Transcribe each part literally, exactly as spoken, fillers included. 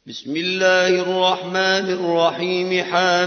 بسم الله الرحمن الرحيم.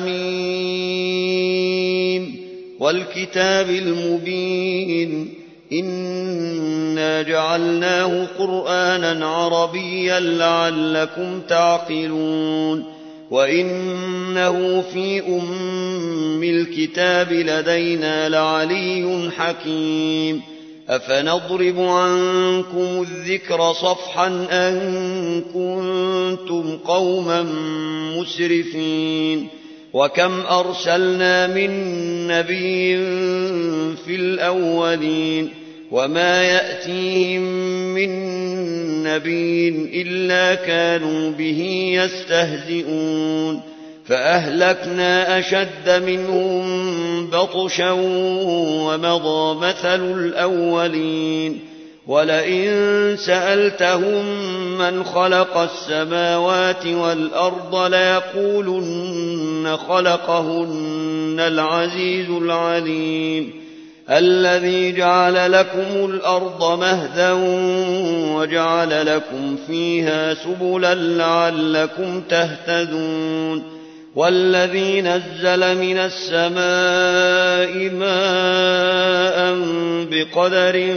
حميم والكتاب المبين إنا جعلناه قرآنا عربيا لعلكم تعقلون وإنه في أم الكتاب لدينا لعلي حكيم. أفنضرب عنكم الذكر صفحا أن كنتم قوما مسرفين وكم أرسلنا من نبي في الأولين وما يأتيهم من نبي إلا كانوا به يستهزئون فأهلكنا أشد منهم بطشا ومضى مثل الأولين ولئن سألتهم من خلق السماوات والأرض ليقولن خلقهن العزيز العليم الذي جعل لكم الأرض مهدا وجعل لكم فيها سبلا لعلكم تهتدون والذي نزل من السماء ماء بقدر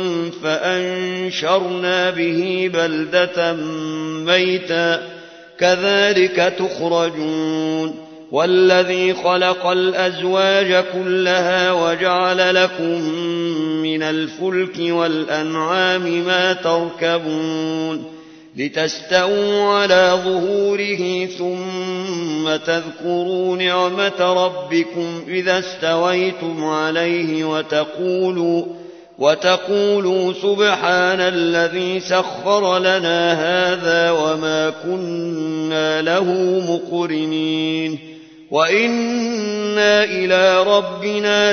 فأنشرنا به بلدة ميتا كذلك تخرجون والذي خلق الأزواج كلها وجعل لكم من الفلك والأنعام ما تركبون لتستووا على ظهوره ثم تذكروا نعمة ربكم إذا استويتم عليه وتقولوا, وتقولوا سبحان الذي سخر لنا هذا وما كنا له مقرنين وإنا إلى ربنا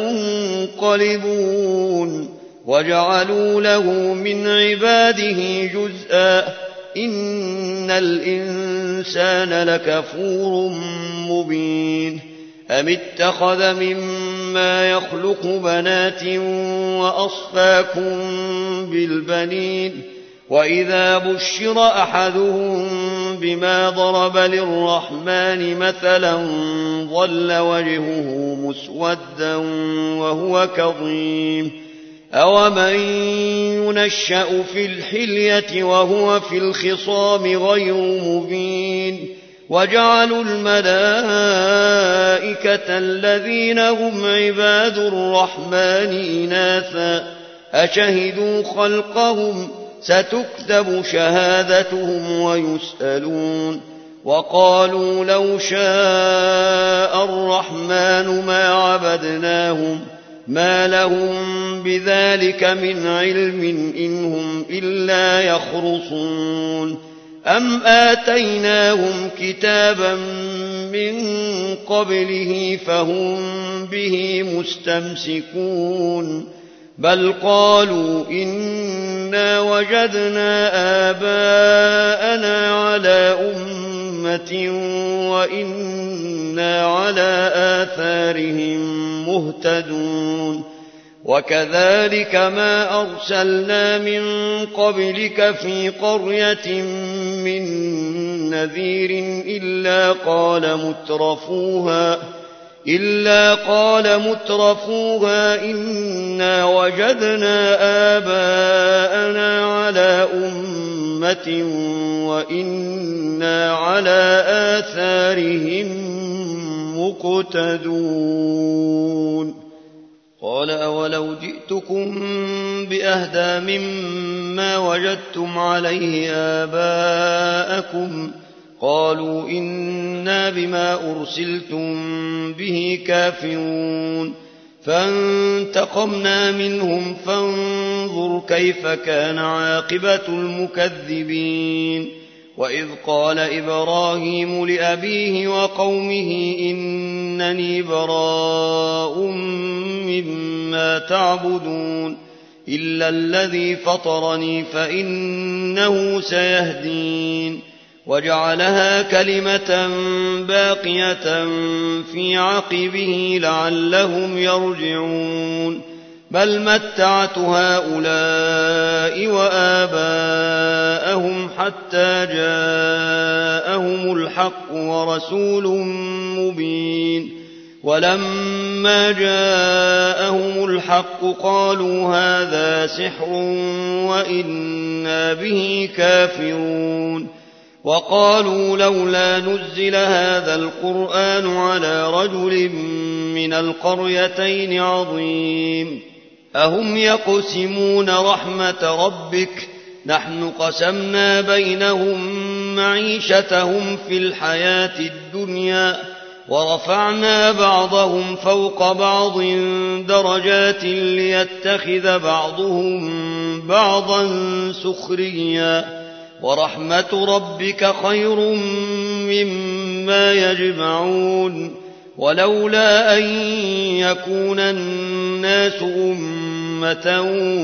لمنقلبون وجعلوا له من عباده جزءا إن الإنسان لكفور مبين أم اتخذ مما يخلق بنات وأصفاكم بالبنين وإذا بشر أحدهم بما ضرب للرحمن مثلا ظل وجهه مسودا وهو كظيم أومن ينشأ في الحلية وهو في الخصام غير مبين وجعلوا الملائكة الذين هم عباد الرحمن إناثا أشهدوا خلقهم ستكتب شهادتهم ويسألون وقالوا لو شاء الرحمن ما عبدناهم ما لهم بذلك من علم إن هم إلا يخرصون أم آتيناهم كتابا من قبله فهم به مستمسكون بل قالوا إنا وجدنا آباءنا على أمة وإنا على آثارهم مهتدون وكذلك ما أرسلنا من قبلك في قرية من نذير إلا قال مترفوها إلا قال مترفوها إنا وجدنا آباءنا على أمة وإنا على آثارهم مقتدون قال أولو جئتكم بأهدى مما وجدتم عليه آباءكم قالوا إنا بما أرسلتم به كافرون فانتقمنا منهم فانظر كيف كان عاقبة المكذبين وإذ قال إبراهيم لأبيه وقومه إنني براء مما تعبدون إلا الذي فطرني فإنه سيهدين وجعلها كلمة باقية في عقبه لعلهم يرجعون بل متعت هؤلاء وآباءهم حتى جاءهم الحق ورسول مبين. ولما جاءهم الحق قالوا هذا سحر وإنا به كافرون. وقالوا لولا نزل هذا القرآن على رجل من القريتين عظيم. أهم يقسمون رحمة ربك نحن قسمنا بينهم معيشتهم في الحياة الدنيا ورفعنا بعضهم فوق بعض درجات ليتخذ بعضهم بعضا سخريا ورحمة ربك خير مما يجمعون. ولولا أن يكون الناس أمة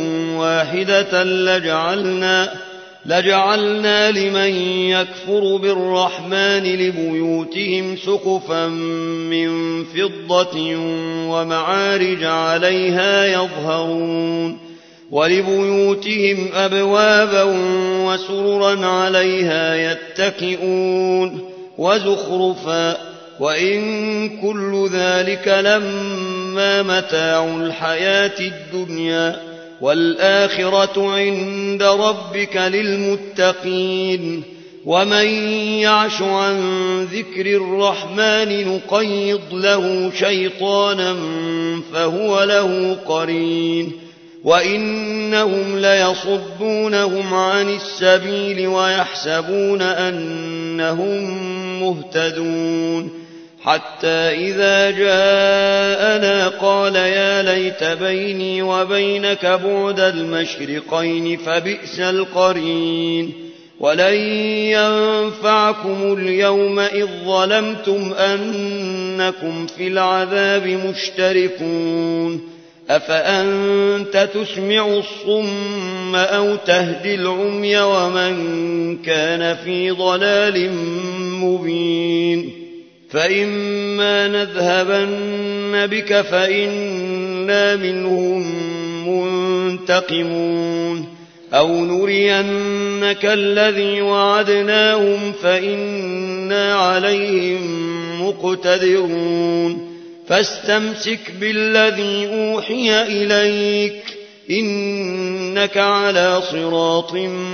واحدة لجعلنا, لجعلنا لمن يكفر بالرحمن لبيوتهم سقفا من فضة ومعارج عليها يظهرون ولبيوتهم أبوابا وسررا عليها يتكئون وزخرفا وإن كل ذلك لما متاع الحياة الدنيا والآخرة عند ربك للمتقين. ومن يعش عن ذكر الرحمن نقيض له شيطانا فهو له قرين وإنهم ليصدونهم عن السبيل ويحسبون أنهم مهتدون. حتى إذا جاءنا قال يا ليت بيني وبينك بعد المشرقين فبئس القرين. ولن ينفعكم اليوم إذ ظلمتم أنكم في العذاب مشتركون. أفأنت تسمع الصم أو تهدي العمي ومن كان في ضلال مبين. فإما نذهبن بك فإنا منهم منتقمون أو نرينك الذي وعدناهم فإنا عليهم مقتدرون. فاستمسك بالذي أوحي إليك إنك على صراط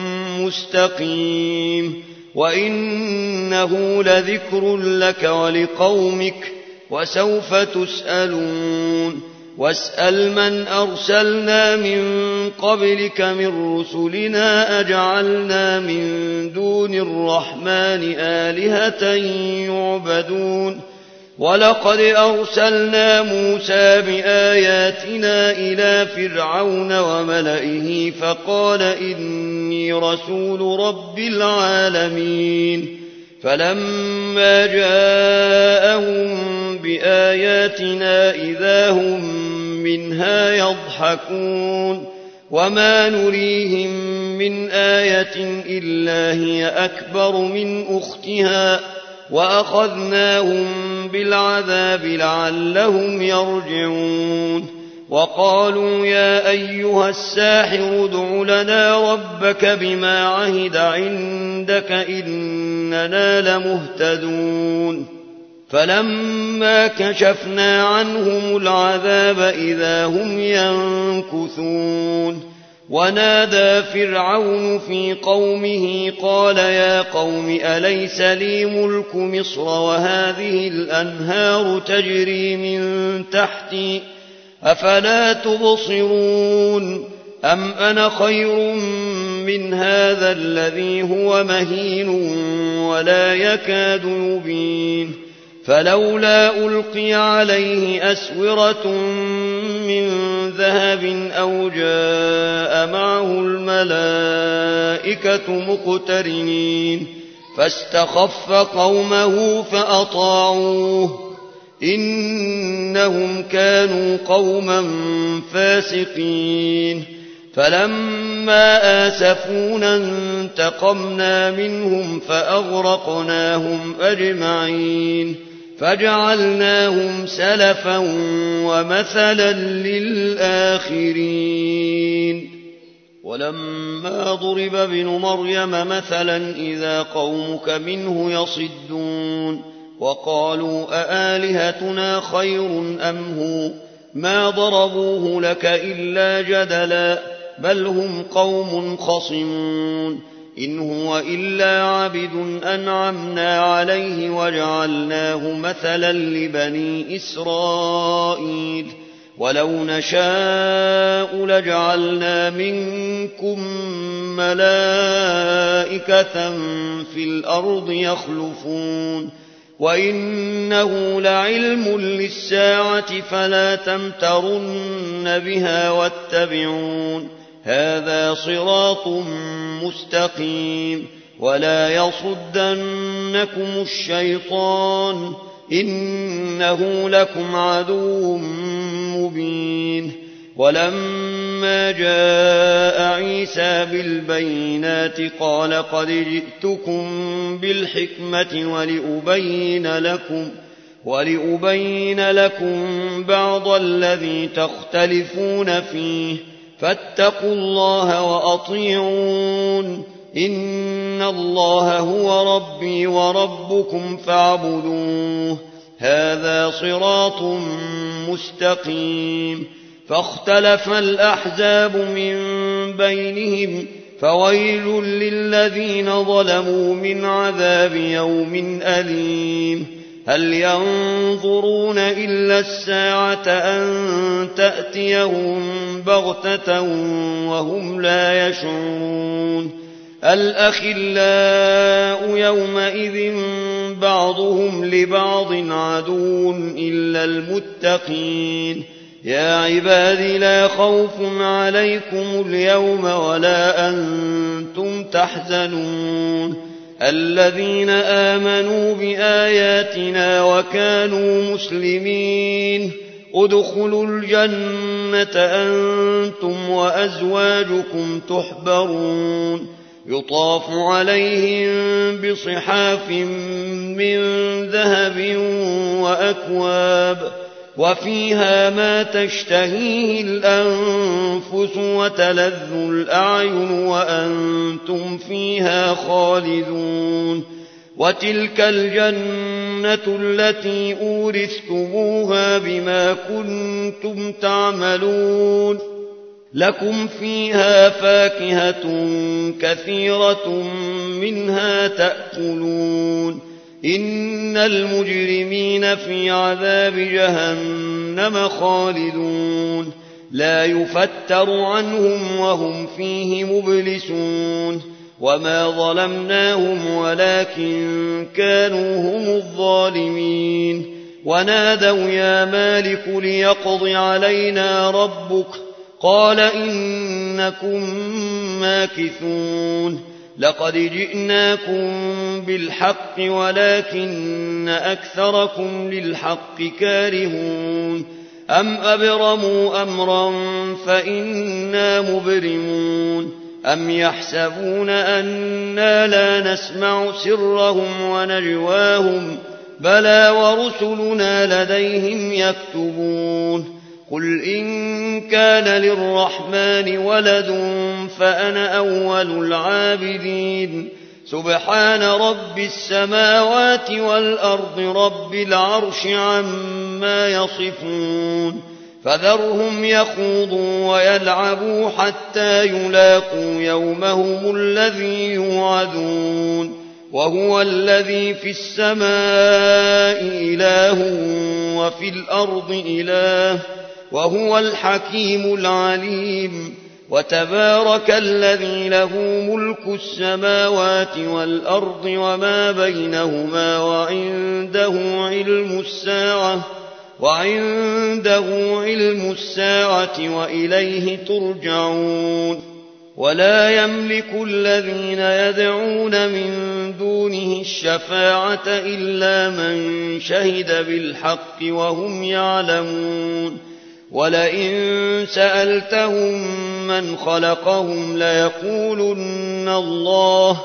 مستقيم وإنه لذكر لك ولقومك وسوف تسألون. واسأل من أرسلنا من قبلك من رسلنا أجعلنا من دون الرحمن آلهة يعبدون. ولقد أرسلنا موسى بآياتنا إلى فرعون وملئه فقال إني رسول رب العالمين. فلما جاءهم بآياتنا إذا هم منها يضحكون. وما نريهم من آية إلا هي أكبر من أختها وأخذناهم بالعذاب لعلهم يرجعون. وقالوا يا أيها الساحر ادع لنا ربك بما عهد عندك إننا لمهتدون. فلما كشفنا عنهم العذاب إذا هم ينكثون. ونادى فرعون في قومه قال يا قوم أليس لي ملك مصر وهذه الأنهار تجري من تحتي أفلا تبصرون أم أنا خير من هذا الذي هو مهين ولا يكاد يبين. فلولا ألقي عليه أسورة من ذهب أو جاء معه الملائكة مقترنين فاستخف قومه فأطاعوه إنهم كانوا قوما فاسقين. فلما آسفونا انتقمنا منهم فأغرقناهم أجمعين فجعلناهم سلفا ومثلا للآخرين. ولما ضرب ابن مريم مثلا إذا قومك منه يصدون وقالوا أآلهتنا خير أم هو ما ضربوه لك إلا جدلا بل هم قوم خصمون إن هو إلا عبد أنعمنا عليه وجعلناه مثلا لبني إسرائيل ولو نشاء لجعلنا منكم ملائكة في الأرض يخلفون وإنه لعلم للساعة فلا تمترن بها واتبعون هذا صراط مستقيم ولا يصدنكم الشيطان إنه لكم عدو مبين ولما جاء عيسى بالبينات قال قد جئتكم بالحكمة ولأبين لكم ولأبين لكم بعض الذي تختلفون فيه فاتقوا الله وأطيعون إن الله هو ربي وربكم فاعبدوه هذا صراط مستقيم فاختلف الأحزاب من بينهم فويل للذين ظلموا من عذاب يوم أليم هل ينظرون إلا الساعة أن تأتيهم بغتة وهم لا يشعرون الأخلاء يومئذ بعضهم لبعض عدو إلا المتقين يا عباد لا خوف عليكم اليوم ولا أنتم تحزنون الذين آمنوا بآياتنا وكانوا مسلمين ادخلوا الجنة أنتم وأزواجكم تحبرون يطاف عليهم بصحاف من ذهب وأكواب وفيها ما تشتهيه الأنفس وتلذ الأعين وأنتم فيها خالدون وتلك الجنة التي أورثتموها بما كنتم تعملون لكم فيها فاكهة كثيرة منها تأكلون إن المجرمين في عذاب جهنم خالدون لا يفتر عنهم وهم فيه مبلسون وما ظلمناهم ولكن كانوا هم الظالمين ونادوا يا مالك ليقض علينا ربك قال إنكم ماكثون لقد جئناكم بالحق ولكن أكثركم للحق كارهون أم أبرموا أمرا فإنا مبرمون أم يحسبون أنا لا نسمع سرهم ونجواهم بلى ورسلنا لديهم يكتبون قل إن كان للرحمن ولد فأنا أول العابدين سبحان رب السماوات والأرض رب العرش عما يصفون فذرهم يخوضوا ويلعبوا حتى يلاقوا يومهم الذي يوعدون وهو الذي في السماء إله وفي الأرض إله وهو الحكيم العليم وتبارك الذي له ملك السماوات والأرض وما بينهما وعنده علم الساعة وعنده علم الساعة وإليه ترجعون ولا يملك الذين يدعون من دونه الشفاعة إلا من شهد بالحق وهم يعلمون ولئن سألتهم من خلقهم ليقولن الله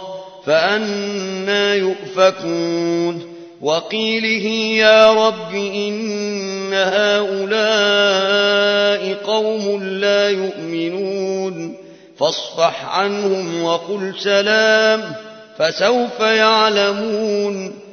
فأنى يؤفكون وقيله يا رب إن هؤلاء قوم لا يؤمنون فاصفح عنهم وقل سلام فسوف يعلمون